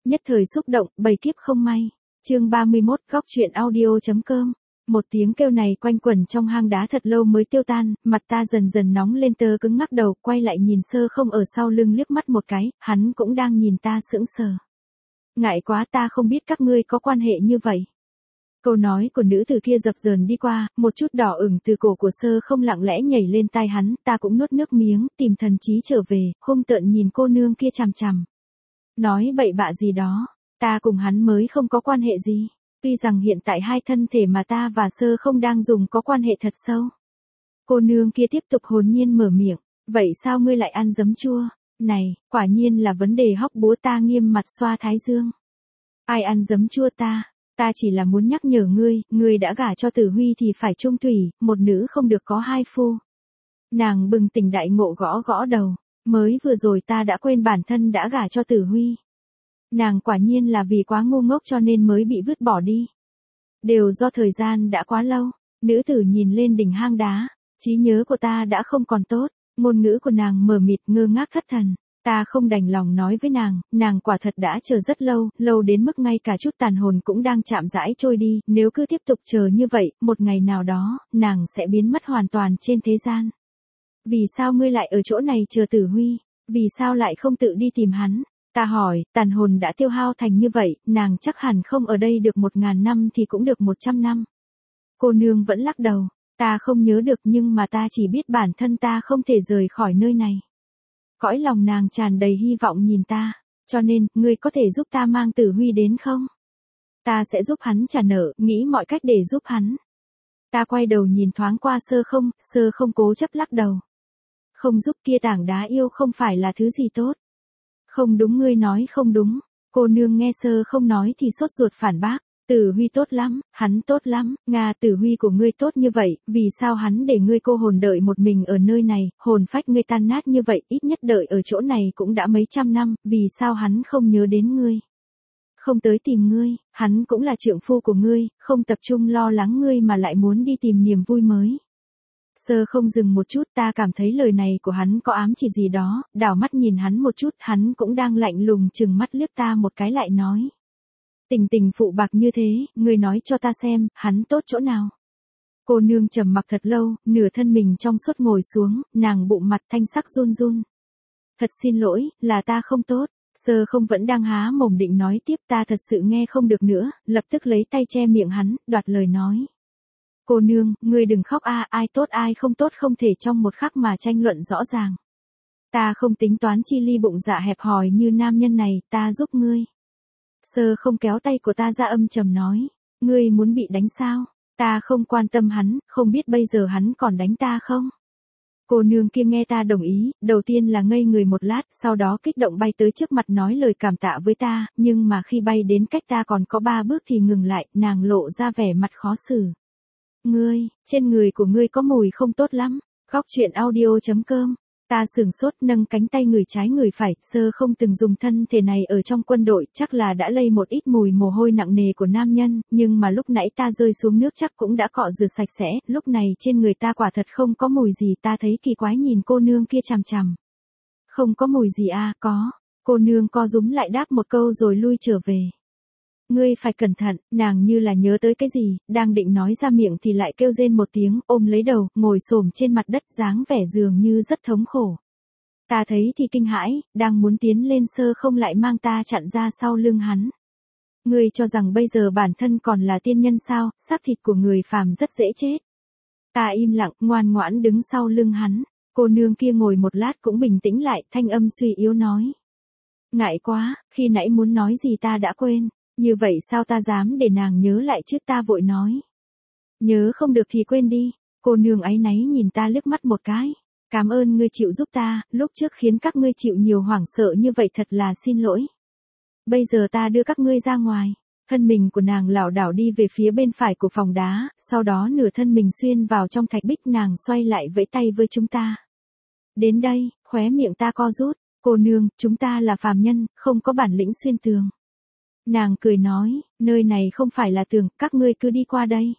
Nhất thời xúc động, bầy kiếp không may. Chương 31, góc truyện audio.com. Một tiếng kêu này quanh quẩn trong hang đá thật lâu mới tiêu tan, mặt ta dần dần nóng lên, tơ cứng ngắc đầu, quay lại nhìn Sơ Không ở sau lưng liếc mắt một cái, hắn cũng đang nhìn ta sững sờ. Ngại quá, ta không biết các ngươi có quan hệ như vậy. Câu nói của nữ tử kia dập dờn đi qua, một chút đỏ ửng từ cổ của Sơ Không lặng lẽ nhảy lên tai hắn, ta cũng nuốt nước miếng, tìm thần trí trở về, hung tợn nhìn cô nương kia chằm chằm. Nói bậy bạ gì đó, ta cùng hắn mới không có quan hệ gì. Tuy rằng hiện tại hai thân thể mà ta và Sơ Không đang dùng có quan hệ thật sâu. Cô nương kia tiếp tục hồn nhiên mở miệng, vậy sao ngươi lại ăn giấm chua? Này, quả nhiên là vấn đề hóc búa, ta nghiêm mặt xoa thái dương. Ai ăn giấm chua ta? Ta chỉ là muốn nhắc nhở ngươi đã gả cho Tử Huy thì phải trung thủy, một nữ không được có hai phu. Nàng bừng tỉnh đại ngộ, gõ gõ đầu, mới vừa rồi ta đã quên bản thân đã gả cho Tử Huy. Nàng quả nhiên là vì quá ngu ngốc cho nên mới bị vứt bỏ đi. Đều do thời gian đã quá lâu. Nữ tử nhìn lên đỉnh hang đá, trí nhớ của ta đã không còn tốt, ngôn ngữ của nàng mờ mịt ngơ ngác thất thần. Ta không đành lòng nói với nàng quả thật đã chờ rất lâu, lâu đến mức ngay cả chút tàn hồn cũng đang chạm rãi trôi đi, nếu cứ tiếp tục chờ như vậy, một ngày nào đó, nàng sẽ biến mất hoàn toàn trên thế gian. Vì sao ngươi lại ở chỗ này chờ Tử Huy? Vì sao lại không tự đi tìm hắn? Ta hỏi, tàn hồn đã tiêu hao thành như vậy, nàng chắc hẳn không ở đây được 1000 năm thì cũng được 100 năm. Cô nương vẫn lắc đầu, ta không nhớ được, nhưng mà ta chỉ biết bản thân ta không thể rời khỏi nơi này. Cõi lòng nàng tràn đầy hy vọng nhìn ta, cho nên, ngươi có thể giúp ta mang Tử Huy đến không? Ta sẽ giúp hắn trả nợ, nghĩ mọi cách để giúp hắn. Ta quay đầu nhìn thoáng qua Sơ Không cố chấp lắc đầu. Không giúp, kia tảng đá yêu không phải là thứ gì tốt. Không đúng, ngươi nói không đúng. Cô nương nghe Sơ Không nói thì sốt ruột phản bác. Tử Huy tốt lắm, hắn tốt lắm, Tử Huy của ngươi tốt như vậy, vì sao hắn để ngươi cô hồn đợi một mình ở nơi này, hồn phách ngươi tan nát như vậy, ít nhất đợi ở chỗ này cũng đã mấy trăm năm, vì sao hắn không nhớ đến ngươi? Không tới tìm ngươi, hắn cũng là trượng phu của ngươi, không tập trung lo lắng ngươi mà lại muốn đi tìm niềm vui mới. Sơ Không dừng một chút, ta cảm thấy lời này của hắn có ám chỉ gì đó, đảo mắt nhìn hắn một chút, hắn cũng đang lạnh lùng chừng mắt liếc ta một cái lại nói. Tình phụ bạc như thế, ngươi nói cho ta xem, hắn tốt chỗ nào? Cô nương trầm mặc thật lâu, nửa thân mình trong suốt ngồi xuống, nàng bụng mặt thanh sắc run run. Thật xin lỗi, là ta không tốt. Sơ Không vẫn đang há mồm định nói tiếp, ta thật sự nghe không được nữa, lập tức lấy tay che miệng hắn, đoạt lời nói. Cô nương, ngươi đừng khóc ai tốt ai không tốt không thể trong một khắc mà tranh luận rõ ràng. Ta không tính toán chi ly bụng dạ hẹp hòi như nam nhân này, ta giúp ngươi. Sơ Không kéo tay của ta ra, âm trầm nói, ngươi muốn bị đánh sao? Ta không quan tâm hắn, không biết bây giờ hắn còn đánh ta không? Cô nương kia nghe ta đồng ý, đầu tiên là ngây người một lát, sau đó kích động bay tới trước mặt nói lời cảm tạ với ta, nhưng mà khi bay đến cách ta còn có 3 bước thì ngừng lại, nàng lộ ra vẻ mặt khó xử. Ngươi, trên người của ngươi có mùi không tốt lắm. Góc truyện audio.com. Ta sửng sốt, nâng cánh tay người trái người phải, Sơ Không từng dùng thân thể này ở trong quân đội, chắc là đã lây một ít mùi mồ hôi nặng nề của nam nhân, nhưng mà lúc nãy ta rơi xuống nước chắc cũng đã cọ rửa sạch sẽ, lúc này trên người ta quả thật không có mùi gì, ta thấy kỳ quái nhìn cô nương kia chằm chằm. Không có mùi gì có. Cô nương co rúm lại đáp một câu rồi lui trở về. Ngươi phải cẩn thận, nàng như là nhớ tới cái gì, đang định nói ra miệng thì lại kêu rên một tiếng, ôm lấy đầu, ngồi xổm trên mặt đất, dáng vẻ dường như rất thống khổ. Ta thấy thì kinh hãi, đang muốn tiến lên, Sơ Không lại mang ta chặn ra sau lưng hắn. Ngươi cho rằng bây giờ bản thân còn là tiên nhân sao, xác thịt của người phàm rất dễ chết. Ta im lặng, ngoan ngoãn đứng sau lưng hắn, cô nương kia ngồi một lát cũng bình tĩnh lại, thanh âm suy yếu nói. Ngại quá, khi nãy muốn nói gì ta đã quên. Như vậy sao ta dám để nàng nhớ lại chứ, ta vội nói. Nhớ không được thì quên đi. Cô nương áy náy nhìn ta liếc mắt một cái. Cảm ơn ngươi chịu giúp ta, lúc trước khiến các ngươi chịu nhiều hoảng sợ như vậy, thật là xin lỗi. Bây giờ ta đưa các ngươi ra ngoài. Thân mình của nàng lảo đảo đi về phía bên phải của phòng đá, sau đó nửa thân mình xuyên vào trong thạch bích, nàng xoay lại vẫy tay với chúng ta. Đến đây, khóe miệng ta co rút. Cô nương, chúng ta là phàm nhân, không có bản lĩnh xuyên tường. Nàng cười nói, nơi này không phải là tường, các ngươi cứ đi qua đây.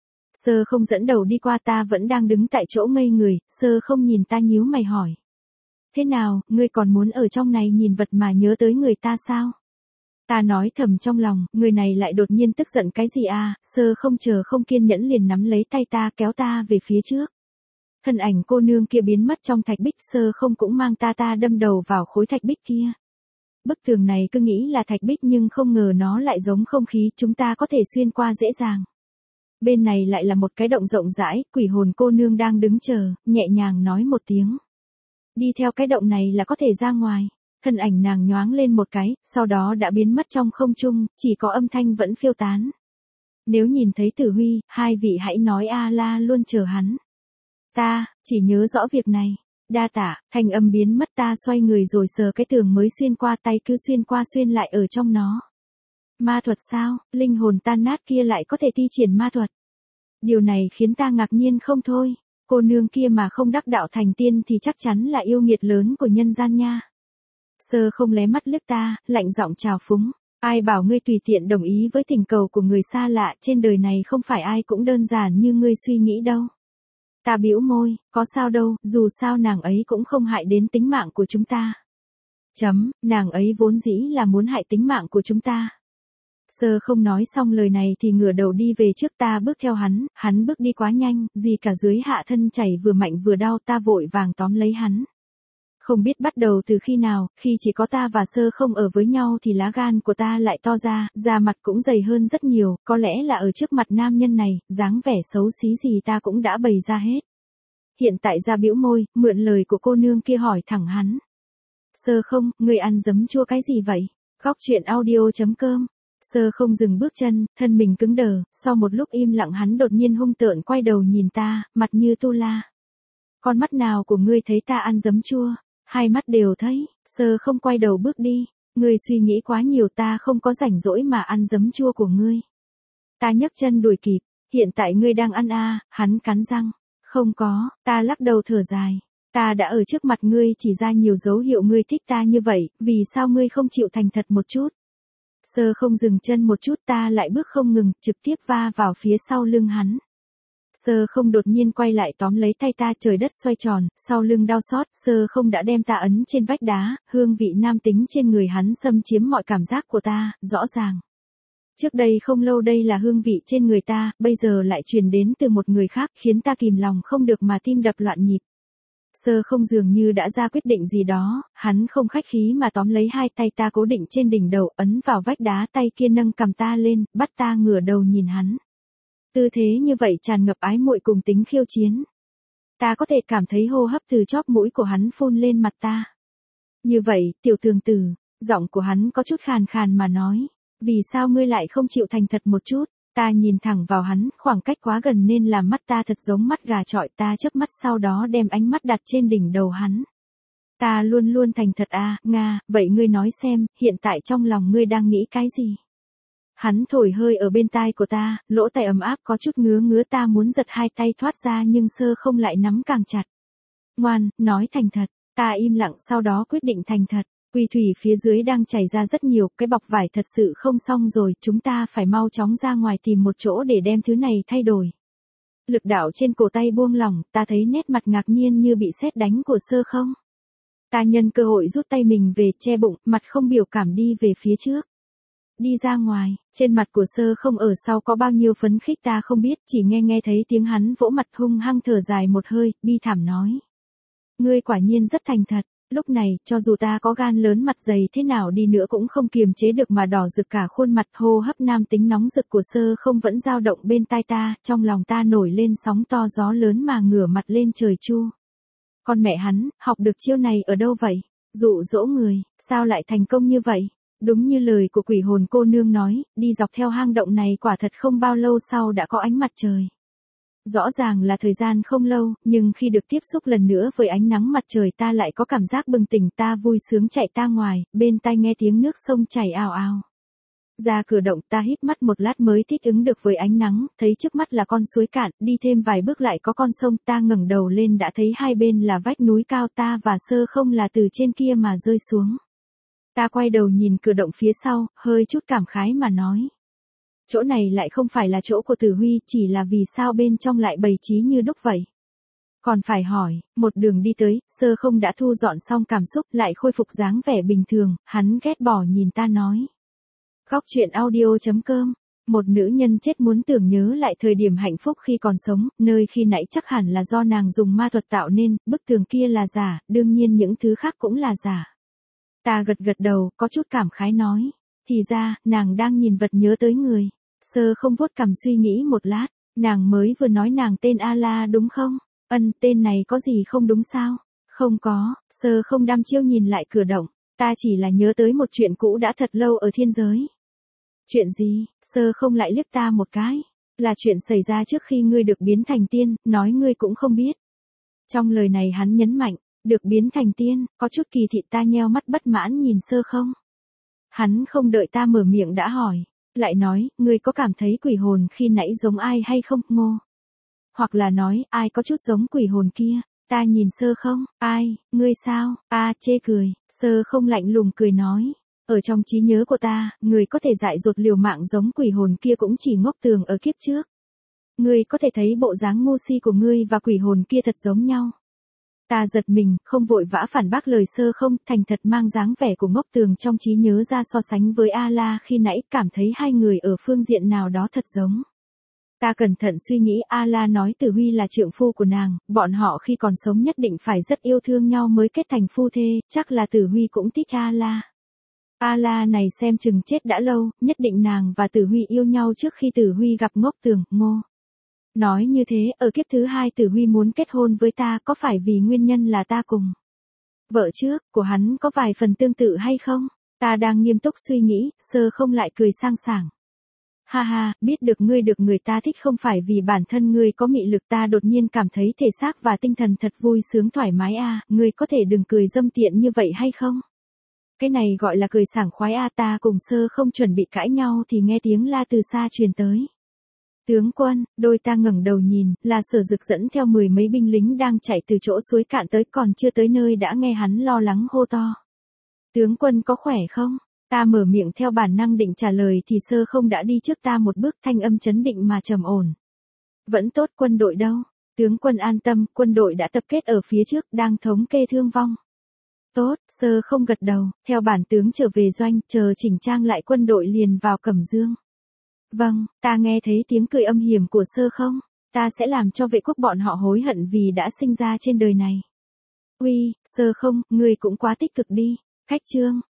Sơ Không dẫn đầu đi qua, ta vẫn đang đứng tại chỗ ngây người, Sơ Không nhìn ta nhíu mày hỏi. Thế nào, ngươi còn muốn ở trong này nhìn vật mà nhớ tới người ta sao? Ta nói thầm trong lòng, người này lại đột nhiên tức giận cái gì à, Sơ không chờ không kiên nhẫn liền nắm lấy tay ta kéo ta về phía trước. Thân ảnh cô nương kia biến mất trong thạch bích, Sơ không cũng mang ta đâm đầu vào khối thạch bích kia. Bức tường này cứ nghĩ là thạch bích nhưng không ngờ nó lại giống không khí, chúng ta có thể xuyên qua dễ dàng. Bên này lại là một cái động rộng rãi, quỷ hồn cô nương đang đứng chờ, nhẹ nhàng nói một tiếng. Đi theo cái động này là có thể ra ngoài. Thân ảnh nàng nhoáng lên một cái, sau đó đã biến mất trong không trung, chỉ có âm thanh vẫn phiêu tán. Nếu nhìn thấy Tử Huy, hai vị hãy nói a la luôn chờ hắn. Ta, chỉ nhớ rõ việc này. Đa tả, thanh âm biến mất, ta xoay người rồi sờ cái tường mới xuyên qua, tay cứ xuyên qua xuyên lại ở trong nó. Ma thuật sao, linh hồn tan nát kia lại có thể thi triển ma thuật. Điều này khiến ta ngạc nhiên không thôi, cô nương kia mà không đắc đạo thành tiên thì chắc chắn là yêu nghiệt lớn của nhân gian nha. Sơ không lé mắt liếc ta, lạnh giọng chào phúng. Ai bảo ngươi tùy tiện đồng ý với tình cầu của người xa lạ, trên đời này không phải ai cũng đơn giản như ngươi suy nghĩ đâu. Ta bĩu môi, có sao đâu, dù sao nàng ấy cũng không hại đến tính mạng của chúng ta. Nàng ấy vốn dĩ là muốn hại tính mạng của chúng ta. Sơ không nói xong lời này thì ngửa đầu đi về trước, ta bước theo hắn bước đi quá nhanh, gì cả dưới hạ thân chảy vừa mạnh vừa đau, ta vội vàng tóm lấy hắn. Không biết bắt đầu từ khi nào, khi chỉ có ta và Sơ không ở với nhau thì lá gan của ta lại to ra, da mặt cũng dày hơn rất nhiều, có lẽ là ở trước mặt nam nhân này, dáng vẻ xấu xí gì ta cũng đã bày ra hết. Hiện tại ra bĩu môi, mượn lời của cô nương kia hỏi thẳng hắn. Sơ không, người ăn giấm chua cái gì vậy? Góc truyện audio.com. Sơ không dừng bước chân, thân mình cứng đờ, sau một lúc im lặng hắn đột nhiên hung tợn quay đầu nhìn ta, mặt như tu la. Con mắt nào của ngươi thấy ta ăn giấm chua? Hai mắt đều thấy. Sơ không quay đầu bước đi. Ngươi suy nghĩ quá nhiều, ta không có rảnh rỗi mà ăn giấm chua của ngươi. Ta nhấc chân đuổi kịp. Hiện tại ngươi đang ăn à, hắn cắn răng. Không có, ta lắc đầu thở dài. Ta đã ở trước mặt ngươi chỉ ra nhiều dấu hiệu ngươi thích ta như vậy, vì sao ngươi không chịu thành thật một chút? Sơ không dừng chân một chút, ta lại bước không ngừng, trực tiếp va vào phía sau lưng hắn. Sơ không đột nhiên quay lại tóm lấy tay ta, trời đất xoay tròn, sau lưng đau xót, Sơ không đã đem ta ấn trên vách đá, hương vị nam tính trên người hắn xâm chiếm mọi cảm giác của ta, rõ ràng. Trước đây không lâu đây là hương vị trên người ta, bây giờ lại truyền đến từ một người khác, khiến ta kìm lòng không được mà tim đập loạn nhịp. Sơ không dường như đã ra quyết định gì đó, hắn không khách khí mà tóm lấy hai tay ta cố định trên đỉnh đầu, ấn vào vách đá, tay kia nâng cầm ta lên, bắt ta ngửa đầu nhìn hắn. Tư thế như vậy tràn ngập ái muội cùng tính khiêu chiến. Ta có thể cảm thấy hô hấp từ chóp mũi của hắn phun lên mặt ta. Như vậy, tiểu tường tử, giọng của hắn có chút khàn khàn mà nói, vì sao ngươi lại không chịu thành thật một chút? Ta nhìn thẳng vào hắn, khoảng cách quá gần nên làm mắt ta thật giống mắt gà chọi, ta chớp mắt sau đó đem ánh mắt đặt trên đỉnh đầu hắn. Ta luôn luôn thành thật à, Nga, vậy ngươi nói xem, hiện tại trong lòng ngươi đang nghĩ cái gì? Hắn thổi hơi ở bên tai của ta, lỗ tai ấm áp có chút ngứa ngứa, ta muốn giật hai tay thoát ra nhưng Sơ không lại nắm càng chặt. Ngoan, nói thành thật, ta im lặng sau đó quyết định thành thật. Quỳ thủy phía dưới đang chảy ra rất nhiều, cái bọc vải thật sự không xong rồi, chúng ta phải mau chóng ra ngoài tìm một chỗ để đem thứ này thay đổi. Lực đạo trên cổ tay buông lỏng, ta thấy nét mặt ngạc nhiên như bị sét đánh của Sơ không. Ta nhân cơ hội rút tay mình về, che bụng, mặt không biểu cảm đi về phía trước. Đi ra ngoài, trên mặt của Sơ không ở sau có bao nhiêu phấn khích ta không biết, chỉ nghe thấy tiếng hắn vỗ mặt hung hăng thở dài một hơi, bi thảm nói. Ngươi quả nhiên rất thành thật. Lúc này, cho dù ta có gan lớn mặt dày thế nào đi nữa cũng không kiềm chế được mà đỏ rực cả khuôn mặt, hô hấp nam tính nóng rực của Sơ không vẫn dao động bên tai ta, trong lòng ta nổi lên sóng to gió lớn mà ngửa mặt lên trời chu. Con mẹ hắn, học được chiêu này ở đâu vậy? Dụ dỗ người, sao lại thành công như vậy? Đúng như lời của quỷ hồn cô nương nói, đi dọc theo hang động này quả thật không bao lâu sau đã có ánh mặt trời. Rõ ràng là thời gian không lâu, nhưng khi được tiếp xúc lần nữa với ánh nắng mặt trời ta lại có cảm giác bừng tỉnh, ta vui sướng chạy ta ngoài, bên tai nghe tiếng nước sông chảy ào ào. Ra cửa động ta híp mắt một lát mới thích ứng được với ánh nắng, thấy trước mắt là con suối cạn, đi thêm vài bước lại có con sông, ta ngẩng đầu lên đã thấy hai bên là vách núi cao, ta và Sơ không là từ trên kia mà rơi xuống. Ta quay đầu nhìn cửa động phía sau, hơi chút cảm khái mà nói. Chỗ này lại không phải là chỗ của Tử Huy, chỉ là vì sao bên trong lại bày trí như đúc vậy. Còn phải hỏi, một đường đi tới, Sơ không đã thu dọn xong cảm xúc, lại khôi phục dáng vẻ bình thường, hắn ghét bỏ nhìn ta nói. Góc chuyện audio.com. Một nữ nhân chết muốn tưởng nhớ lại thời điểm hạnh phúc khi còn sống, nơi khi nãy chắc hẳn là do nàng dùng ma thuật tạo nên, bức tường kia là giả, đương nhiên những thứ khác cũng là giả. Ta gật gật đầu, có chút cảm khái nói. Thì ra, nàng đang nhìn vật nhớ tới người. Sơ không vuốt cằm suy nghĩ một lát, nàng mới vừa nói nàng tên A-la đúng không? Tên này có gì không đúng sao? Không có, Sơ không đăm chiêu nhìn lại cửa động, ta chỉ là nhớ tới một chuyện cũ đã thật lâu ở thiên giới. Chuyện gì? Sơ không lại liếc ta một cái. Là chuyện xảy ra trước khi ngươi được biến thành tiên, nói ngươi cũng không biết. Trong lời này hắn nhấn mạnh, được biến thành tiên, có chút kỳ thị. Ta nheo mắt bất mãn nhìn Sơ không. Hắn không đợi ta mở miệng đã hỏi, lại nói, ngươi có cảm thấy quỷ hồn khi nãy giống ai hay không, Ngô? Hoặc là nói, ai có chút giống quỷ hồn kia? Ta nhìn Sơ không, ai, ngươi sao? Chê cười. Sơ không lạnh lùng cười nói. Ở trong trí nhớ của ta, người có thể dại dột liều mạng giống quỷ hồn kia cũng chỉ Ngốc Tường ở kiếp trước. Ngươi có thể thấy bộ dáng ngu si của ngươi và quỷ hồn kia thật giống nhau. Ta giật mình, không vội vã phản bác lời Sơ không, thành thật mang dáng vẻ của Ngốc Tường trong trí nhớ ra so sánh với A-la khi nãy, cảm thấy hai người ở phương diện nào đó thật giống. Ta cẩn thận suy nghĩ, A-la nói Tử Huy là trượng phu của nàng, bọn họ khi còn sống nhất định phải rất yêu thương nhau mới kết thành phu thê, chắc là Tử Huy cũng thích A-la. A-la này xem chừng chết đã lâu, nhất định nàng và Tử Huy yêu nhau trước khi Tử Huy gặp Ngốc Tường, Ngô. Nói như thế, ở kiếp thứ hai Tử Huy muốn kết hôn với ta có phải vì nguyên nhân là ta cùng vợ trước của hắn có vài phần tương tự hay không? Ta đang nghiêm túc suy nghĩ, Sơ không lại cười sang sảng. Ha ha, biết được ngươi được người ta thích không phải vì bản thân ngươi có mị lực, ta đột nhiên cảm thấy thể xác và tinh thần thật vui sướng thoải mái ngươi có thể đừng cười dâm tiện như vậy hay không? Cái này gọi là cười sảng khoái ta cùng Sơ không chuẩn bị cãi nhau thì nghe tiếng la từ xa truyền tới. Tướng quân, đôi ta ngẩng đầu nhìn, là Sở Dực dẫn theo 10 mấy binh lính đang chạy từ chỗ suối cạn tới, còn chưa tới nơi đã nghe hắn lo lắng hô to. Tướng quân có khỏe không? Ta mở miệng theo bản năng định trả lời thì Sơ không đã đi trước ta một bước, thanh âm trấn định mà trầm ổn. Vẫn tốt, quân đội đâu? Tướng quân an tâm, quân đội đã tập kết ở phía trước, đang thống kê thương vong. Tốt, Sơ không gật đầu, theo bản tướng trở về doanh, chờ chỉnh trang lại quân đội liền vào Cẩm Dương. Vâng, ta nghe thấy tiếng cười âm hiểm của Sơ không, ta sẽ làm cho vệ quốc bọn họ hối hận vì đã sinh ra trên đời này. Uy, Sơ không, ngươi cũng quá tích cực đi. Khách trương,